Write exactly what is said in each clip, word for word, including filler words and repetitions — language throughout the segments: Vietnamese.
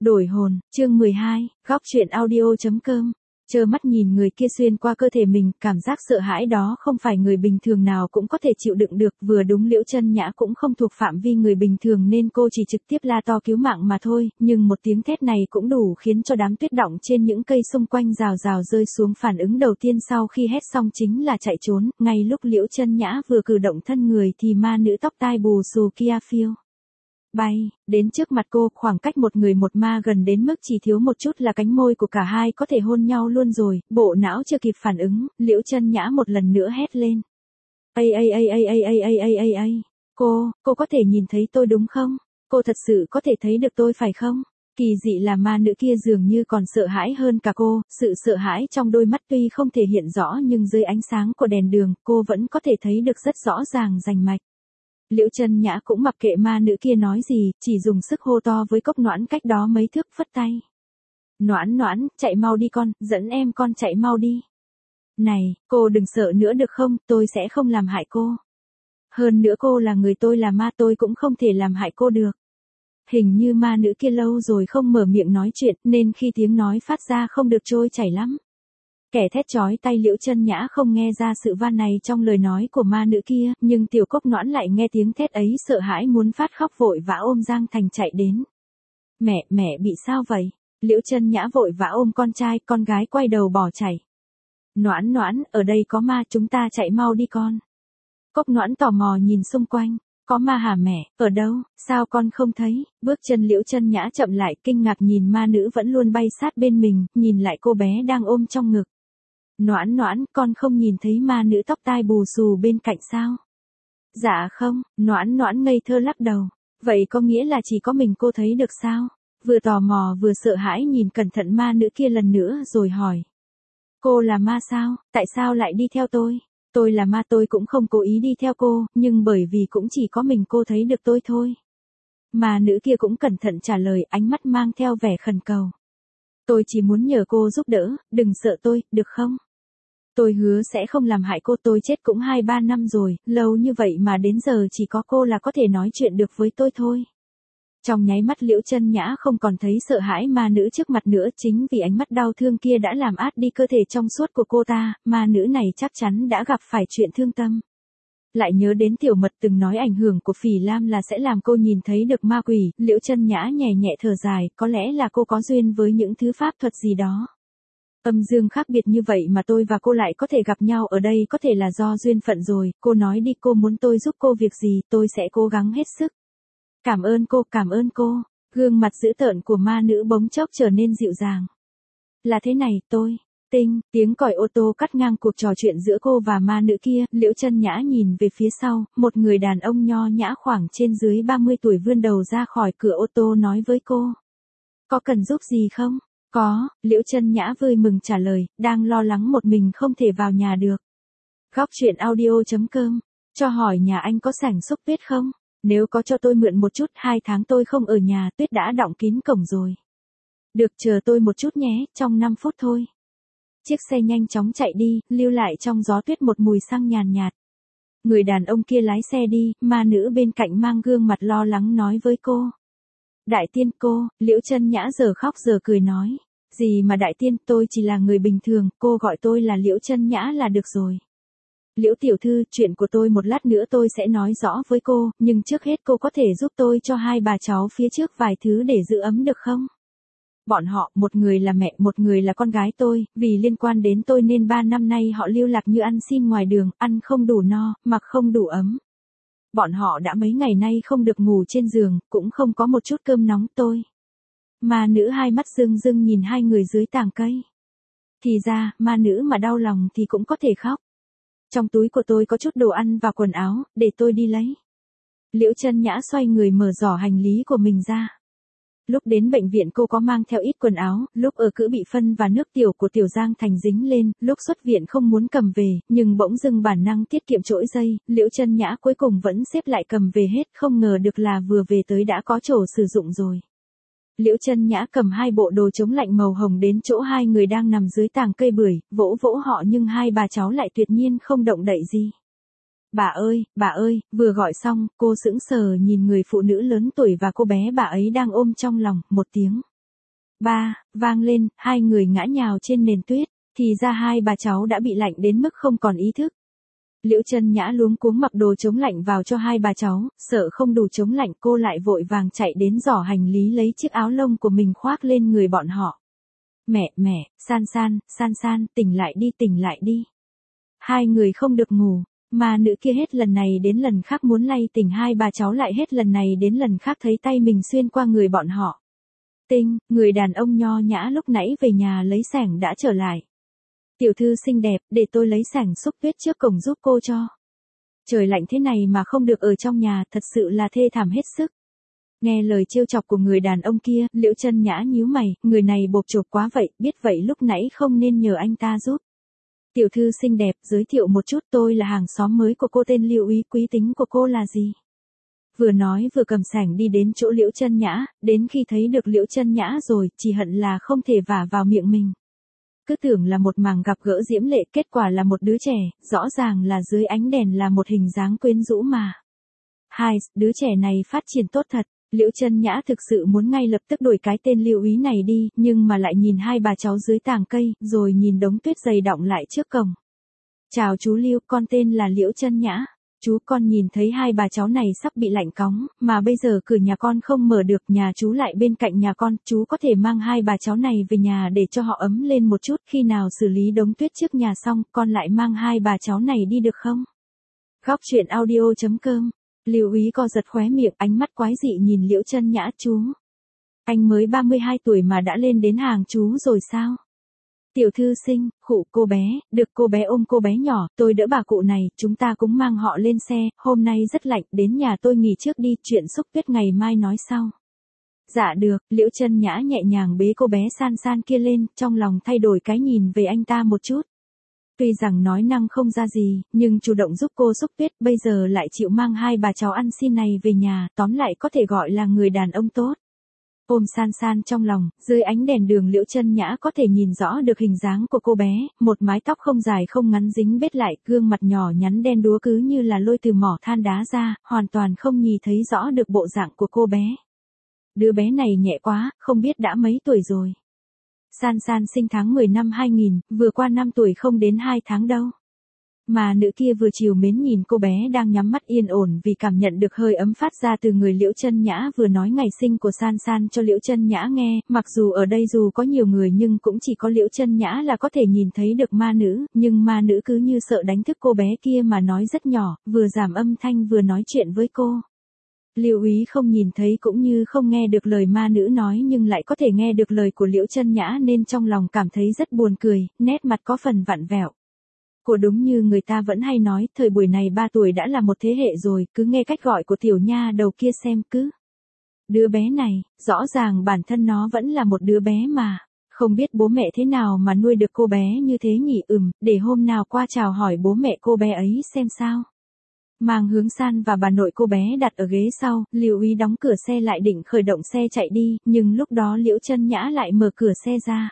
Đổi hồn, chương mười hai, góc truyện audio chấm com. Trơ mắt nhìn người kia xuyên qua cơ thể mình, cảm giác sợ hãi đó không phải người bình thường nào cũng có thể chịu đựng được, vừa đúng Liễu Chân Nhã cũng không thuộc phạm vi người bình thường nên cô chỉ trực tiếp la to cứu mạng mà thôi, nhưng một tiếng thét này cũng đủ khiến cho đám tuyết đọng trên những cây xung quanh rào rào rơi xuống. Phản ứng đầu tiên sau khi hét xong chính là chạy trốn, ngay lúc Liễu Chân Nhã vừa cử động thân người thì ma nữ tóc tai bù xù kia phiêu bay đến trước mặt cô, khoảng cách một người một ma gần đến mức chỉ thiếu một chút là cánh môi của cả hai có thể hôn nhau luôn rồi. Bộ não chưa kịp phản ứng, Liễu Chân Nhã một lần nữa hét lên. Ây ây ây ây ây ây ây ây ây ây, cô, cô có thể nhìn thấy tôi đúng không? Cô thật sự có thể thấy được tôi phải không? Kỳ dị là ma nữ kia dường như còn sợ hãi hơn cả cô, sự sợ hãi trong đôi mắt tuy không thể hiện rõ nhưng dưới ánh sáng của đèn đường, cô vẫn có thể thấy được rất rõ ràng rành mạch. Liễu Chân Nhã cũng mặc kệ ma nữ kia nói gì, chỉ dùng sức hô to với Cốc Noãn cách đó mấy thước, phất tay. Noãn Noãn, chạy mau đi con, dẫn em con chạy mau đi. Này, cô đừng sợ nữa được không, tôi sẽ không làm hại cô. Hơn nữa cô là người, tôi là ma, tôi cũng không thể làm hại cô được. Hình như ma nữ kia lâu rồi không mở miệng nói chuyện nên khi tiếng nói phát ra không được trôi chảy lắm. Kẻ thét chói tay, Liễu Chân Nhã không nghe ra sự van này trong lời nói của ma nữ kia, nhưng tiểu Cốc Noãn lại nghe tiếng thét ấy sợ hãi muốn phát khóc, vội vã ôm Giang Thành chạy đến. Mẹ, mẹ bị sao vậy? Liễu Chân Nhã vội vã ôm con trai, con gái quay đầu bỏ chạy. Noãn Noãn, ở đây có ma, chúng ta chạy mau đi con. Cốc Noãn tò mò nhìn xung quanh. Có ma hả mẹ, ở đâu, sao con không thấy? Bước chân Liễu Chân Nhã chậm lại, kinh ngạc nhìn ma nữ vẫn luôn bay sát bên mình, nhìn lại cô bé đang ôm trong ngực. Noãn Noãn, con không nhìn thấy ma nữ tóc tai bù xù bên cạnh sao? Dạ không, Noãn Noãn ngây thơ lắc đầu. Vậy có nghĩa là chỉ có mình cô thấy được sao? Vừa tò mò vừa sợ hãi nhìn cẩn thận ma nữ kia lần nữa rồi hỏi. Cô là ma sao, tại sao lại đi theo tôi? Tôi là ma, tôi cũng không cố ý đi theo cô, nhưng bởi vì cũng chỉ có mình cô thấy được tôi thôi. Ma nữ kia cũng cẩn thận trả lời, ánh mắt mang theo vẻ khẩn cầu. Tôi chỉ muốn nhờ cô giúp đỡ, đừng sợ tôi, được không? Tôi hứa sẽ không làm hại cô, tôi chết cũng hai ba năm rồi, lâu như vậy mà đến giờ chỉ có cô là có thể nói chuyện được với tôi thôi. Trong nháy mắt Liễu Chân Nhã không còn thấy sợ hãi ma nữ trước mặt nữa, chính vì ánh mắt đau thương kia đã làm át đi cơ thể trong suốt của cô ta, ma nữ này chắc chắn đã gặp phải chuyện thương tâm. Lại nhớ đến Tiểu Mật từng nói ảnh hưởng của Phỉ Lam là sẽ làm cô nhìn thấy được ma quỷ, Liễu Chân Nhã nhẹ nhẹ thở dài, có lẽ là cô có duyên với những thứ pháp thuật gì đó. Âm dương khác biệt như vậy mà tôi và cô lại có thể gặp nhau ở đây, có thể là do duyên phận rồi. Cô nói đi, cô muốn tôi giúp cô việc gì, tôi sẽ cố gắng hết sức. Cảm ơn cô, cảm ơn cô. Gương mặt dữ tợn của ma nữ bỗng chốc trở nên dịu dàng. Là thế này, tôi, tinh, tiếng còi ô tô cắt ngang cuộc trò chuyện giữa cô và ma nữ kia. Liễu Chân Nhã nhìn về phía sau, một người đàn ông nho nhã khoảng trên dưới ba mươi tuổi vươn đầu ra khỏi cửa ô tô nói với cô. Có cần giúp gì không? Có, Liễu Chân Nhã vui mừng trả lời, đang lo lắng một mình không thể vào nhà được. Góc truyện audio chấm com, cho hỏi nhà anh có sảnh xúc tuyết không? Nếu có cho tôi mượn một chút, hai tháng tôi không ở nhà, tuyết đã đọng kín cổng rồi. Được, chờ tôi một chút nhé, trong năm phút thôi. Chiếc xe nhanh chóng chạy đi, lưu lại trong gió tuyết một mùi xăng nhàn nhạt. Người đàn ông kia lái xe đi, ma nữ bên cạnh mang gương mặt lo lắng nói với cô. Đại tiên cô, Liễu Chân Nhã giờ khóc giờ cười nói. Gì mà đại tiên, tôi chỉ là người bình thường, cô gọi tôi là Liễu Chân Nhã là được rồi. Liễu tiểu thư, chuyện của tôi một lát nữa tôi sẽ nói rõ với cô, nhưng trước hết cô có thể giúp tôi cho hai bà cháu phía trước vài thứ để giữ ấm được không? Bọn họ, một người là mẹ, một người là con gái tôi, vì liên quan đến tôi nên ba năm nay họ lưu lạc như ăn xin ngoài đường, ăn không đủ no, mặc không đủ ấm. Bọn họ đã mấy ngày nay không được ngủ trên giường, cũng không có một chút cơm nóng. Tôi. Ma nữ hai mắt rưng rưng nhìn hai người dưới tàng cây. Thì ra, ma nữ mà đau lòng thì cũng có thể khóc. Trong túi của tôi có chút đồ ăn và quần áo, để tôi đi lấy. Liễu Chân Nhã xoay người mở giỏ hành lý của mình ra. Lúc đến bệnh viện cô có mang theo ít quần áo, lúc ở cữ bị phân và nước tiểu của Tiểu Giang Thành dính lên, lúc xuất viện không muốn cầm về, nhưng bỗng dưng bản năng tiết kiệm trỗi dây, Liễu Chân Nhã cuối cùng vẫn xếp lại cầm về hết, không ngờ được là vừa về tới đã có chỗ sử dụng rồi. Liễu Chân Nhã cầm hai bộ đồ chống lạnh màu hồng đến chỗ hai người đang nằm dưới tàng cây bưởi, vỗ vỗ họ nhưng hai bà cháu lại tuyệt nhiên không động đậy gì. Bà ơi, bà ơi, vừa gọi xong, cô sững sờ nhìn người phụ nữ lớn tuổi và cô bé bà ấy đang ôm trong lòng, một tiếng. Ba, vang lên, hai người ngã nhào trên nền tuyết, thì ra hai bà cháu đã bị lạnh đến mức không còn ý thức. Liễu Chân Nhã luống cuống mặc đồ chống lạnh vào cho hai bà cháu, sợ không đủ chống lạnh cô lại vội vàng chạy đến giỏ hành lý lấy chiếc áo lông của mình khoác lên người bọn họ. Mẹ, mẹ, San San, San San, tỉnh lại đi, tỉnh lại đi. Hai người không được ngủ, mà nữ kia hết lần này đến lần khác muốn lay tỉnh hai bà cháu lại hết lần này đến lần khác thấy tay mình xuyên qua người bọn họ. Tinh, người đàn ông nho nhã lúc nãy về nhà lấy xẻng đã trở lại. Tiểu thư xinh đẹp, để tôi lấy xẻng xúc tuyết trước cổng giúp cô cho. Trời lạnh thế này mà không được ở trong nhà, thật sự là thê thảm hết sức. Nghe lời trêu chọc của người đàn ông kia, Liễu Chân Nhã nhíu mày, người này bộp chộp quá vậy, biết vậy lúc nãy không nên nhờ anh ta giúp. Tiểu thư xinh đẹp, giới thiệu một chút, tôi là hàng xóm mới của cô tên Lưu Ý, quý tính của cô là gì? Vừa nói vừa cầm xẻng đi đến chỗ Liễu Chân Nhã, đến khi thấy được Liễu Chân Nhã rồi, chỉ hận là không thể vả vào miệng mình. Cứ tưởng là một màn gặp gỡ diễm lệ, kết quả là một đứa trẻ, rõ ràng là dưới ánh đèn là một hình dáng quyến rũ mà. Hai, đứa trẻ này phát triển tốt thật. Liễu Chân Nhã thực sự muốn ngay lập tức đổi cái tên Lưu Ý này đi, nhưng mà lại nhìn hai bà cháu dưới tàng cây, rồi nhìn đống tuyết dày đọng lại trước cổng. Chào chú Lưu, con tên là Liễu Chân Nhã. Chú, con nhìn thấy hai bà cháu này sắp bị lạnh cóng, mà bây giờ cửa nhà con không mở được, nhà chú lại bên cạnh nhà con, chú có thể mang hai bà cháu này về nhà để cho họ ấm lên một chút, khi nào xử lý đống tuyết trước nhà xong, con lại mang hai bà cháu này đi được không? Góc truyện audio chấm com. Lưu Ý co giật khóe miệng, ánh mắt quái dị nhìn Liễu Chân Nhã. Chú, anh mới ba mươi hai tuổi mà đã lên đến hàng chú rồi sao? Tiểu thư xinh, khụ cô bé, được cô bé ôm cô bé nhỏ, tôi đỡ bà cụ này, chúng ta cũng mang họ lên xe, hôm nay rất lạnh, đến nhà tôi nghỉ trước đi, chuyện xúc tuyết ngày mai nói sau. Dạ được, Liễu Chân Nhã nhẹ nhàng bế cô bé San San kia lên, trong lòng thay đổi cái nhìn về anh ta một chút. Tuy rằng nói năng không ra gì, nhưng chủ động giúp cô xúc tuyết, bây giờ lại chịu mang hai bà cháu ăn xin này về nhà, tóm lại có thể gọi là người đàn ông tốt. Ôm San San trong lòng, dưới ánh đèn đường Liễu Chân Nhã có thể nhìn rõ được hình dáng của cô bé, một mái tóc không dài không ngắn dính bết lại, gương mặt nhỏ nhắn đen đúa cứ như là lôi từ mỏ than đá ra, hoàn toàn không nhìn thấy rõ được bộ dạng của cô bé. Đứa bé này nhẹ quá, không biết đã mấy tuổi rồi. San San sinh tháng mười năm hai nghìn, vừa qua năm tuổi không đến hai tháng đâu. Mà nữ kia vừa chiều mến nhìn cô bé đang nhắm mắt yên ổn vì cảm nhận được hơi ấm phát ra từ người Liễu Chân Nhã, vừa nói ngày sinh của San San cho Liễu Chân Nhã nghe, mặc dù ở đây dù có nhiều người nhưng cũng chỉ có Liễu Chân Nhã là có thể nhìn thấy được ma nữ, nhưng ma nữ cứ như sợ đánh thức cô bé kia mà nói rất nhỏ, vừa giảm âm thanh vừa nói chuyện với cô. Lưu Ý không nhìn thấy cũng như không nghe được lời ma nữ nói nhưng lại có thể nghe được lời của Liễu Chân Nhã nên trong lòng cảm thấy rất buồn cười, nét mặt có phần vặn vẹo. Cô đúng như người ta vẫn hay nói, thời buổi này ba tuổi đã là một thế hệ rồi, cứ nghe cách gọi của tiểu nha đầu kia xem cứ. Đứa bé này, rõ ràng bản thân nó vẫn là một đứa bé mà, không biết bố mẹ thế nào mà nuôi được cô bé như thế nhỉ. Ừm, để hôm nào qua chào hỏi bố mẹ cô bé ấy xem sao. Mang Hướng San và bà nội cô bé đặt ở ghế sau, Lưu Ý đóng cửa xe lại định khởi động xe chạy đi, nhưng lúc đó Liễu Chân Nhã lại mở cửa xe ra.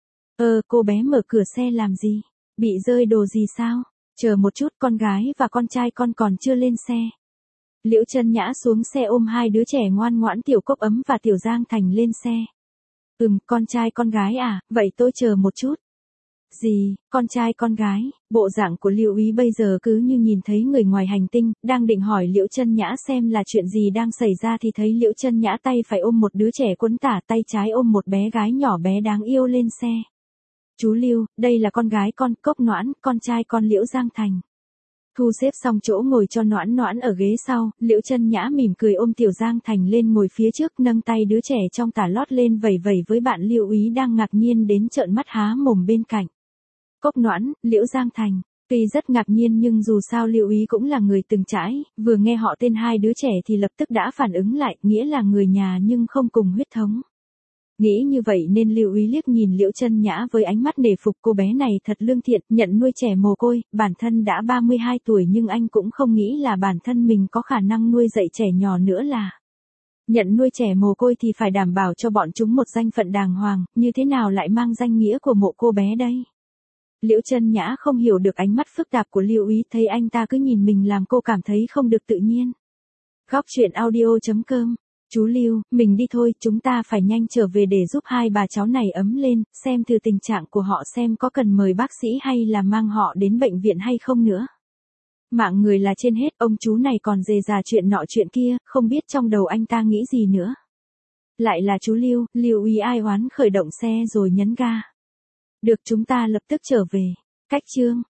Ờ, cô bé mở cửa xe làm gì? Bị rơi đồ gì sao? Chờ một chút, con gái và con trai con còn chưa lên xe. Liễu Chân Nhã xuống xe ôm hai đứa trẻ ngoan ngoãn Tiểu Cốc Ấm và Tiểu Giang Thành lên xe. Ừm, con trai con gái à, vậy tôi chờ một chút. Gì, con trai con gái? Bộ dạng của Lưu Ý bây giờ cứ như nhìn thấy người ngoài hành tinh, đang định hỏi Liễu Chân Nhã xem là chuyện gì đang xảy ra thì thấy Liễu Chân Nhã tay phải ôm một đứa trẻ quấn tả, tay trái ôm một bé gái nhỏ bé đáng yêu lên xe. Chú Lưu, đây là con gái con, Cốc Noãn, con trai con Liễu Giang Thành. Thu xếp xong chỗ ngồi cho Noãn Noãn ở ghế sau, Liễu Chân Nhã mỉm cười ôm Tiểu Giang Thành lên ngồi phía trước, nâng tay đứa trẻ trong tả lót lên vẩy vẩy với bạn Lưu Ý đang ngạc nhiên đến trợn mắt há mồm bên cạnh. Cốc Noãn, Liễu Giang Thành, tuy rất ngạc nhiên nhưng dù sao Lưu Ý cũng là người từng trải, vừa nghe họ tên hai đứa trẻ thì lập tức đã phản ứng lại, nghĩa là người nhà nhưng không cùng huyết thống. Nghĩ như vậy nên Lưu Ý liếc nhìn Liễu Chân Nhã với ánh mắt nể phục, cô bé này thật lương thiện, nhận nuôi trẻ mồ côi, bản thân đã ba mươi hai tuổi nhưng anh cũng không nghĩ là bản thân mình có khả năng nuôi dạy trẻ nhỏ nữa là. Nhận nuôi trẻ mồ côi thì phải đảm bảo cho bọn chúng một danh phận đàng hoàng, như thế nào lại mang danh nghĩa của mộ cô bé đây? Liễu Chân Nhã không hiểu được ánh mắt phức tạp của Lưu Ý, thấy anh ta cứ nhìn mình làm cô cảm thấy không được tự nhiên. Góc truyện audio chấm com Chú Lưu, mình đi thôi, chúng ta phải nhanh trở về để giúp hai bà cháu này ấm lên, xem từ tình trạng của họ xem có cần mời bác sĩ hay là mang họ đến bệnh viện hay không nữa. Mạng người là trên hết, ông chú này còn dề già chuyện nọ chuyện kia, không biết trong đầu anh ta nghĩ gì nữa. Lại là chú Lưu, Lưu ý ai oán khởi động xe rồi nhấn ga. Được, chúng ta lập tức trở về. Cách chương